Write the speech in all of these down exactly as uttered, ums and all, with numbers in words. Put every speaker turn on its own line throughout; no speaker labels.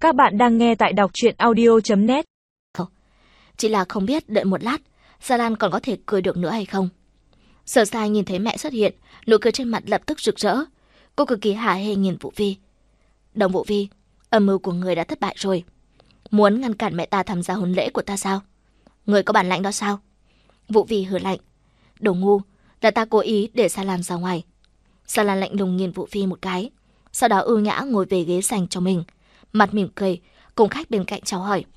Các bạn đang nghe tại đọc truyện audio chấm net.
Chỉ là không biết đợi một lát, Gia Lan còn có thể cười được nữa hay không. Sở Sai nhìn thấy mẹ xuất hiện, nụ cười trên mặt lập tức rực rỡ. Cô cực kỳ hả hê nhìn Vũ Vi. Đồng Vũ Vi, âm mưu của người đã thất bại rồi. Muốn ngăn cản mẹ ta tham gia hôn lễ của ta sao? Người có bản lãnh đó sao? Vũ Vi hừ lạnh. Đồ ngu, là ta cố ý để Gia Lan ra ngoài. Gia Lan lạnh lùng nhìn Vũ Vi một cái, sau đó ưu nhã ngồi về ghế dành cho mình, mặt mỉm cười, cùng khách bên cạnh chào hỏi.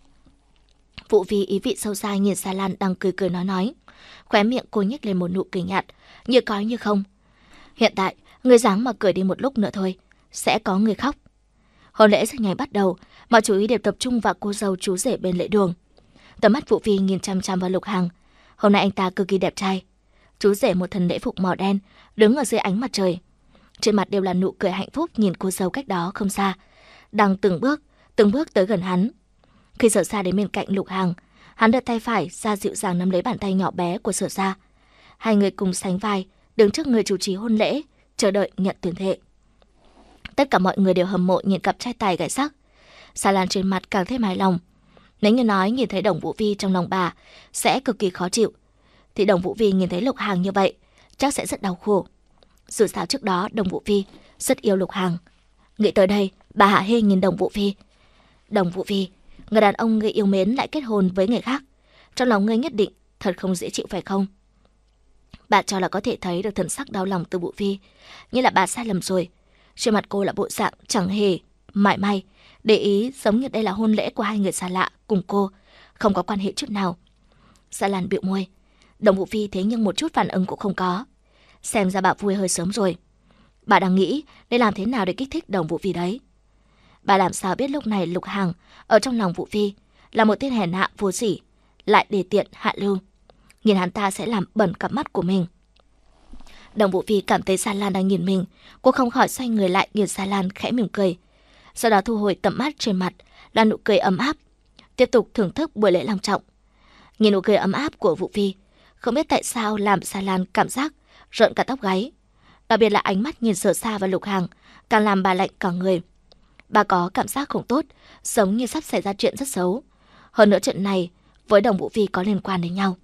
Vũ Vi ý vị sâu xa nhìn Gia Lan đang cười cười nói nói, khóe miệng cô nhếch lên một nụ cười nhạt, như có như không. Hiện tại, người dáng mà cười đi một lúc nữa thôi, sẽ có người khóc. Hôn lễ rất nhanh bắt đầu, mọi chú ý đều tập trung vào cô dâu chú rể bên lễ đường. Tầm mắt Vũ Vi nhìn chăm chăm vào Lục Hằng. Hôm nay anh ta cực kỳ đẹp trai. Chú rể một thân lễ phục màu đen, đứng ở dưới ánh mặt trời. Trên mặt đều là nụ cười hạnh phúc nhìn cô dâu cách đó không xa, đang từng bước, từng bước tới gần hắn. Khi Sở Sa đến bên cạnh Lục Hằng, hắn đưa tay phải ra dịu dàng nắm lấy bàn tay nhỏ bé của Sở Sa. Hai người cùng sánh vai, đứng trước người chủ trì hôn lễ, chờ đợi nhận tuyên thệ. Tất cả mọi người đều hâm mộ nhìn cặp trai tài gái sắc. Sa Lan trên mặt càng thêm hài lòng. Nếu như nói nhìn thấy Đồng Vũ Vi trong lòng bà sẽ cực kỳ khó chịu, thì Đồng Vũ Vi nhìn thấy Lục Hằng như vậy chắc sẽ rất đau khổ. Dù sao trước đó Đồng Vũ Vi rất yêu Lục Hằng. Nghĩ tới đây, bà hạ hê nhìn Đồng Vũ Vi. Đồng Vũ Vi, người đàn ông người yêu mến lại kết hôn với người khác, trong lòng ngươi nhất định thật không dễ chịu phải không? Bà cho là có thể thấy được thần sắc đau lòng từ Vũ Vi, nhưng là bà sai lầm rồi. Trên mặt cô là bộ dạng chẳng hề mảy may để ý, giống như đây là hôn lễ của hai người xa lạ cùng cô, không có quan hệ chút nào. Gia Lan bĩu môi. Đồng Vũ Vi thế nhưng một chút phản ứng cũng không có. Xem ra bà vui hơi sớm rồi. Bà đang nghĩ để làm thế nào để kích thích Đồng Vũ Vi đấy. Bà làm sao biết lúc này Lục Hằng ở trong lòng Vũ Vi là một tên hèn hạ vô sỉ, lại đề tiện hạ lưu. Nhìn hắn ta sẽ làm bẩn cặp mắt của mình. Đồng Vũ Vi cảm thấy Gia Lan đang nhìn mình, cô không khỏi xoay người lại nhìn Gia Lan khẽ mỉm cười. Sau đó thu hồi tầm mắt, trên mặt là nụ cười ấm áp, tiếp tục thưởng thức buổi lễ long trọng. Nhìn nụ cười ấm áp của Vũ Vi, không biết tại sao làm Gia Lan cảm giác rợn cả tóc gáy. Đặc biệt là ánh mắt nhìn Sở Sa và Lục Hằng càng làm bà lạnh cả người. Bà có cảm giác không tốt, giống như sắp xảy ra chuyện rất xấu. Hơn nữa chuyện này với Đồng Vũ Vi có liên quan đến nhau.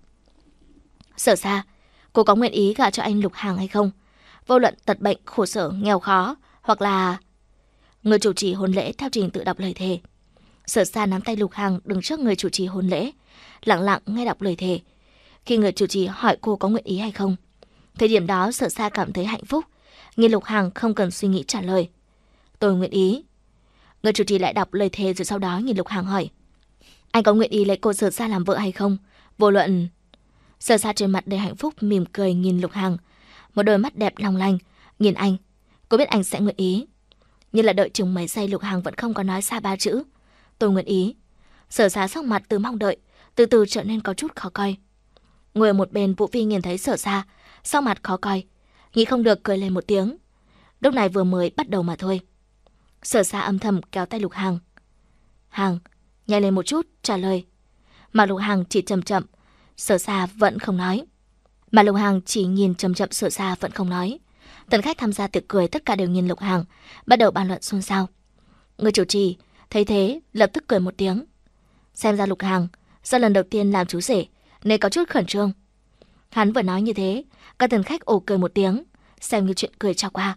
Sở Sa, cô có nguyện ý gả cho anh Lục Hằng hay không? Vô luận tật bệnh, khổ sở, nghèo khó, hoặc là... Người chủ trì hôn lễ theo trình tự đọc lời thề. Sở Sa nắm tay Lục Hằng đứng trước người chủ trì hôn lễ, lặng lặng nghe đọc lời thề. Khi người chủ trì hỏi cô có nguyện ý hay không, thời điểm đó Sở Sa cảm thấy hạnh phúc, nhưng Lục Hằng không cần suy nghĩ trả lời. Tôi nguyện ý. Người chủ trì lại đọc lời thề rồi sau đó nhìn Lục Hằng hỏi, anh có nguyện ý lấy cô Sở Sa làm vợ hay không? Vô luận... Sở Sa trên mặt đầy hạnh phúc mỉm cười nhìn Lục Hằng, một đôi mắt đẹp long lanh nhìn anh. Cô biết anh sẽ nguyện ý, nhưng là đợi chừng mấy giây Lục Hằng vẫn không có nói ra ba chữ tôi nguyện ý. Sở Sa sắc mặt từ mong đợi từ từ trở nên có chút khó coi. Ngồi ở một bên, Vũ Vi nhìn thấy Sở Sa sắc mặt khó coi, nghĩ không được cười lên một tiếng. Lúc này vừa mới bắt đầu mà thôi. Sở Sa âm thầm kéo tay Lục Hằng. Hằng, nhanh lên một chút, trả lời. Mà Lục Hằng chỉ chậm chậm, Sở Sa vẫn không nói. Mà Lục Hằng chỉ nhìn chậm chậm, Sở Sa vẫn không nói. Tần khách tham gia tiệc cười tất cả đều nhìn Lục Hằng, bắt đầu bàn luận xôn xao. Người chủ trì thấy thế lập tức cười một tiếng. Xem ra Lục Hằng do lần đầu tiên làm chú rể nên có chút khẩn trương. Hắn vừa nói như thế, các tần khách ồ cười một tiếng, xem như chuyện cười cho qua.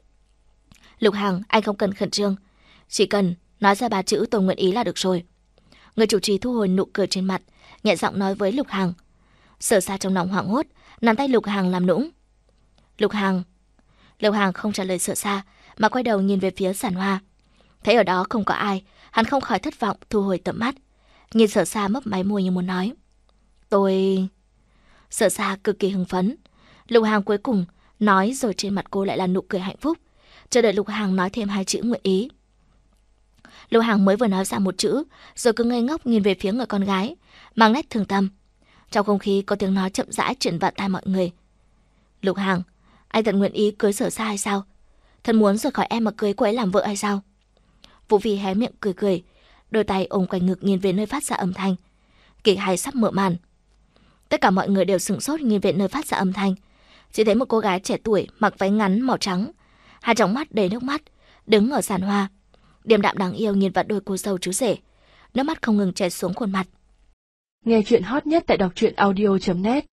Lục Hằng, anh không cần khẩn trương, chỉ cần nói ra ba chữ tôi nguyện ý là được rồi. Người chủ trì thu hồi nụ cười trên mặt, nhẹ giọng nói với Lục Hằng. Sở Sa trong lòng hoảng hốt, nắm tay Lục Hằng làm nũng. Lục Hằng. Lục Hằng không trả lời Sở Sa, mà quay đầu nhìn về phía giàn hoa. Thấy ở đó không có ai, hắn không khỏi thất vọng, thu hồi tầm mắt, nhìn Sở Sa mấp máy môi như muốn nói. Tôi... Sở Sa cực kỳ hưng phấn. Lục Hằng cuối cùng nói rồi trên mặt cô lại là nụ cười hạnh phúc, chờ đợi Lục Hằng nói thêm hai chữ nguyện ý. Lục Hằng mới vừa nói ra một chữ, rồi cứ ngây ngốc nhìn về phía người con gái, mang nét thương tâm. Trong không khí có tiếng nói chậm rãi truyền vào tai mọi người. Lục Hằng, anh thật nguyện ý cưới Sở Sa hay sao? Thật muốn rời khỏi em mà cưới cô ấy làm vợ hay sao? Vũ Vi hé miệng cười cười, đôi tay ôm quanh ngực nhìn về nơi phát ra âm thanh. Kịch hay sắp mở màn. Tất cả mọi người đều sửng sốt nhìn về nơi phát ra âm thanh. Chỉ thấy một cô gái trẻ tuổi mặc váy ngắn màu trắng, hai tròng mắt đầy nước mắt, đứng ở sàn hoa. Điềm đạm đáng yêu nhìn vào đôi cô dâu chú rể, nước mắt không ngừng chảy xuống khuôn mặt.
Nghe chuyện hot nhất tại đọc truyện audio chấm net.